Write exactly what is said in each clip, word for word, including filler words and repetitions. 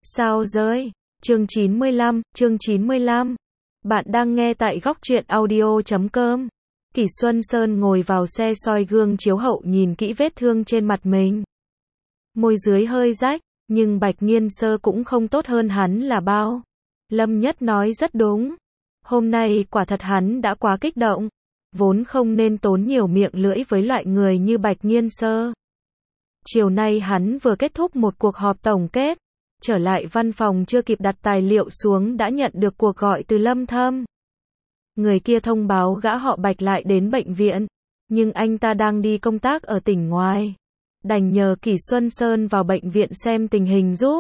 Sao rơi? Chương chín mươi lăm, chương chín mươi lăm. Bạn đang nghe tại góc truyện audio chấm com. Kỷ Xuân Sơn ngồi vào xe soi gương chiếu hậu nhìn kỹ vết thương trên mặt mình. Môi dưới hơi rách, nhưng Bạch Nghiên Sơ cũng không tốt hơn hắn là bao. Lâm Nhất nói rất đúng. Hôm nay quả thật hắn đã quá kích động. Vốn không nên tốn nhiều miệng lưỡi với loại người như Bạch Nghiên Sơ. Chiều nay hắn vừa kết thúc một cuộc họp tổng kết. Trở lại văn phòng chưa kịp đặt tài liệu xuống đã nhận được cuộc gọi từ Lâm Thâm. Người kia thông báo gã họ Bạch lại đến bệnh viện, nhưng anh ta đang đi công tác ở tỉnh ngoài. Đành nhờ Kỷ Xuân Sơn vào bệnh viện xem tình hình giúp.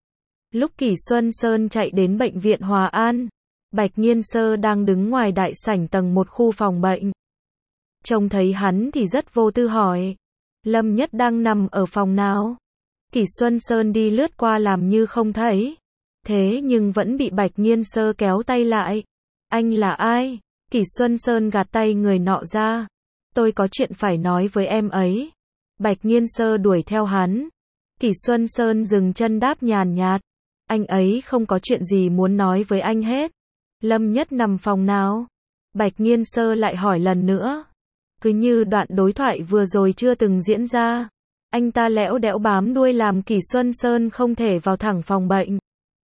Lúc Kỷ Xuân Sơn chạy đến bệnh viện Hòa An, Bạch Nghiên Sơ đang đứng ngoài đại sảnh tầng một khu phòng bệnh. Trông thấy hắn thì rất vô tư hỏi, Lâm Nhất đang nằm ở phòng nào? Kỷ Xuân Sơn đi lướt qua làm như không thấy. Thế nhưng vẫn bị Bạch Nghiên Sơ kéo tay lại. Anh là ai? Kỷ Xuân Sơn gạt tay người nọ ra. Tôi có chuyện phải nói với em ấy. Bạch Nghiên Sơ đuổi theo hắn. Kỷ Xuân Sơn dừng chân đáp nhàn nhạt. Anh ấy không có chuyện gì muốn nói với anh hết. Lâm Nhất nằm phòng nào? Bạch Nghiên Sơ lại hỏi lần nữa. Cứ như đoạn đối thoại vừa rồi chưa từng diễn ra. Anh ta lẽo đẽo bám đuôi làm Kỷ Xuân Sơn không thể vào thẳng phòng bệnh.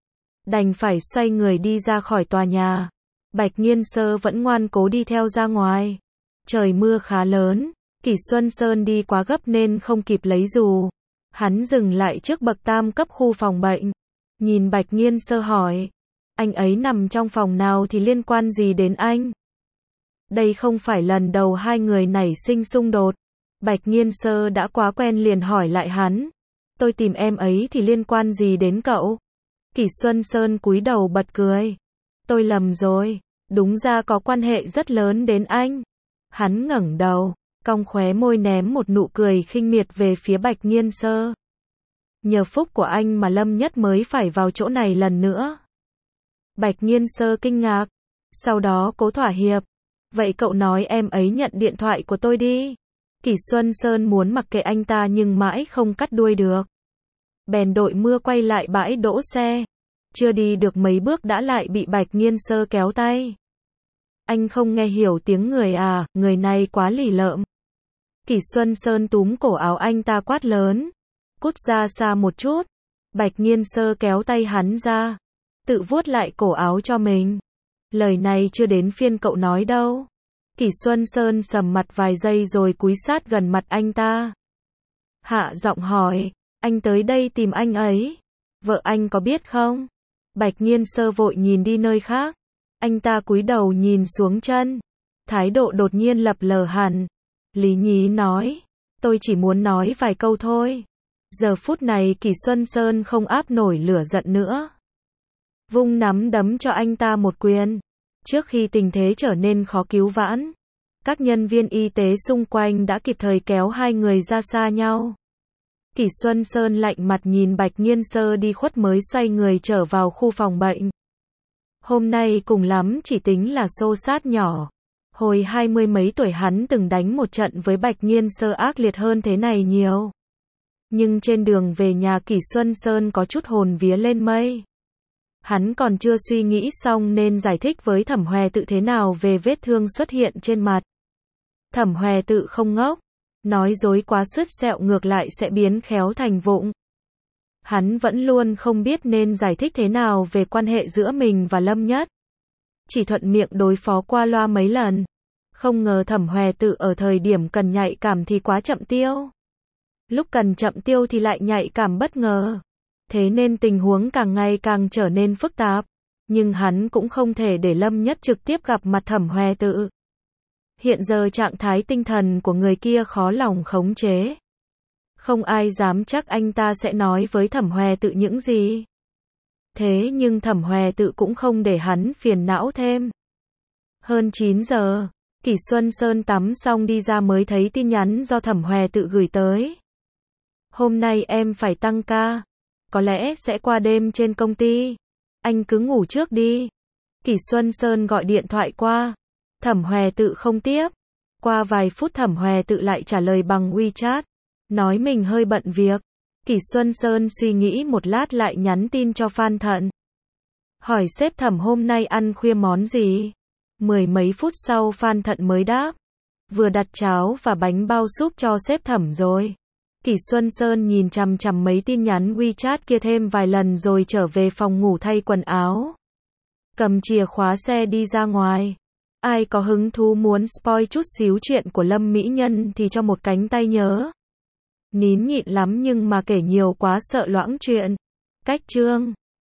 Đành phải xoay người đi ra khỏi tòa nhà. Bạch Nghiên Sơ vẫn ngoan cố đi theo ra ngoài. Trời mưa khá lớn. Kỷ Xuân Sơn đi quá gấp nên không kịp lấy dù. Hắn dừng lại trước bậc tam cấp khu phòng bệnh. Nhìn Bạch Nghiên Sơ hỏi. Anh ấy nằm trong phòng nào thì liên quan gì đến anh? Đây không phải lần đầu hai người nảy sinh xung đột. Bạch Nghiên Sơ đã quá quen liền hỏi lại hắn. Tôi tìm em ấy thì liên quan gì đến cậu? Kỷ Xuân Sơn cúi đầu bật cười. Tôi lầm rồi. Đúng ra có quan hệ rất lớn đến anh. Hắn ngẩng đầu, cong khóe môi ném một nụ cười khinh miệt về phía Bạch Nghiên Sơ. Nhờ phúc của anh mà Lâm Nhất mới phải vào chỗ này lần nữa. Bạch Nghiên Sơ kinh ngạc. Sau đó cố thỏa hiệp. Vậy cậu nói em ấy nhận điện thoại của tôi đi. Kỷ Xuân Sơn muốn mặc kệ anh ta nhưng mãi không cắt đuôi được. Bèn đội mưa quay lại bãi đỗ xe. Chưa đi được mấy bước đã lại bị Bạch Nghiên Sơ kéo tay. Anh không nghe hiểu tiếng người à, người này quá lì lợm. Kỷ Xuân Sơn túm cổ áo anh ta quát lớn. Cút ra xa một chút. Bạch Nghiên Sơ kéo tay hắn ra. Tự vuốt lại cổ áo cho mình. Lời này chưa đến phiên cậu nói đâu. Kỷ Xuân Sơn sầm mặt vài giây rồi cúi sát gần mặt anh ta. Hạ giọng hỏi, anh tới đây tìm anh ấy. Vợ anh có biết không? Bạch Nghiên Sơ vội nhìn đi nơi khác. Anh ta cúi đầu nhìn xuống chân. Thái độ đột nhiên lập lờ hẳn. Lý nhí nói, tôi chỉ muốn nói vài câu thôi. Giờ phút này Kỷ Xuân Sơn không áp nổi lửa giận nữa. Vung nắm đấm cho anh ta một quyền. Trước khi tình thế trở nên khó cứu vãn, các nhân viên y tế xung quanh đã kịp thời kéo hai người ra xa nhau. Kỷ Xuân Sơn lạnh mặt nhìn Bạch Nghiên Sơ đi khuất mới xoay người trở vào khu phòng bệnh. Hôm nay cùng lắm chỉ tính là xô xát nhỏ. Hồi hai mươi mấy tuổi hắn từng đánh một trận với Bạch Nghiên Sơ ác liệt hơn thế này nhiều. Nhưng trên đường về nhà Kỷ Xuân Sơn có chút hồn vía lên mây. Hắn còn chưa suy nghĩ xong nên giải thích với Thẩm Hòe Tự thế nào về vết thương xuất hiện trên mặt. Thẩm Hòe Tự không ngốc, nói dối quá sứt sẹo ngược lại sẽ biến khéo thành vụng. Hắn vẫn luôn không biết nên giải thích thế nào về quan hệ giữa mình và Lâm Nhất. Chỉ thuận miệng đối phó qua loa mấy lần. Không ngờ Thẩm Hòe Tự ở thời điểm cần nhạy cảm thì quá chậm tiêu. Lúc cần chậm tiêu thì lại nhạy cảm bất ngờ. Thế nên tình huống càng ngày càng trở nên phức tạp. Nhưng hắn cũng không thể để Lâm Nhất trực tiếp gặp mặt Thẩm Hòe Tự. Hiện giờ trạng thái tinh thần của người kia khó lòng khống chế. Không ai dám chắc anh ta sẽ nói với Thẩm Hòe Tự những gì. Thế nhưng Thẩm Hòe Tự cũng không để hắn phiền não thêm. Hơn chín giờ, Kỷ Xuân Sơn tắm xong đi ra mới thấy tin nhắn do Thẩm Hòe Tự gửi tới. Hôm nay em phải tăng ca. Có lẽ sẽ qua đêm trên công ty. Anh cứ ngủ trước đi. Kỷ Xuân Sơn gọi điện thoại qua. Thẩm Hòe Tự không tiếp. Qua vài phút Thẩm Hòe Tự lại trả lời bằng WeChat. Nói mình hơi bận việc. Kỷ Xuân Sơn suy nghĩ một lát lại nhắn tin cho Phan Thận. Hỏi sếp Thẩm hôm nay ăn khuya món gì? Mười mấy phút sau Phan Thận mới đáp. Vừa đặt cháo và bánh bao súp cho sếp Thẩm rồi. Kỷ Xuân Sơn nhìn chằm chằm mấy tin nhắn WeChat kia thêm vài lần rồi trở về phòng ngủ thay quần áo. Cầm chìa khóa xe đi ra ngoài. Ai có hứng thú muốn spoil chút xíu chuyện của Lâm Mỹ Nhân thì cho một cánh tay nhớ. Nín nhịn lắm nhưng mà kể nhiều quá sợ loãng chuyện. Cách chương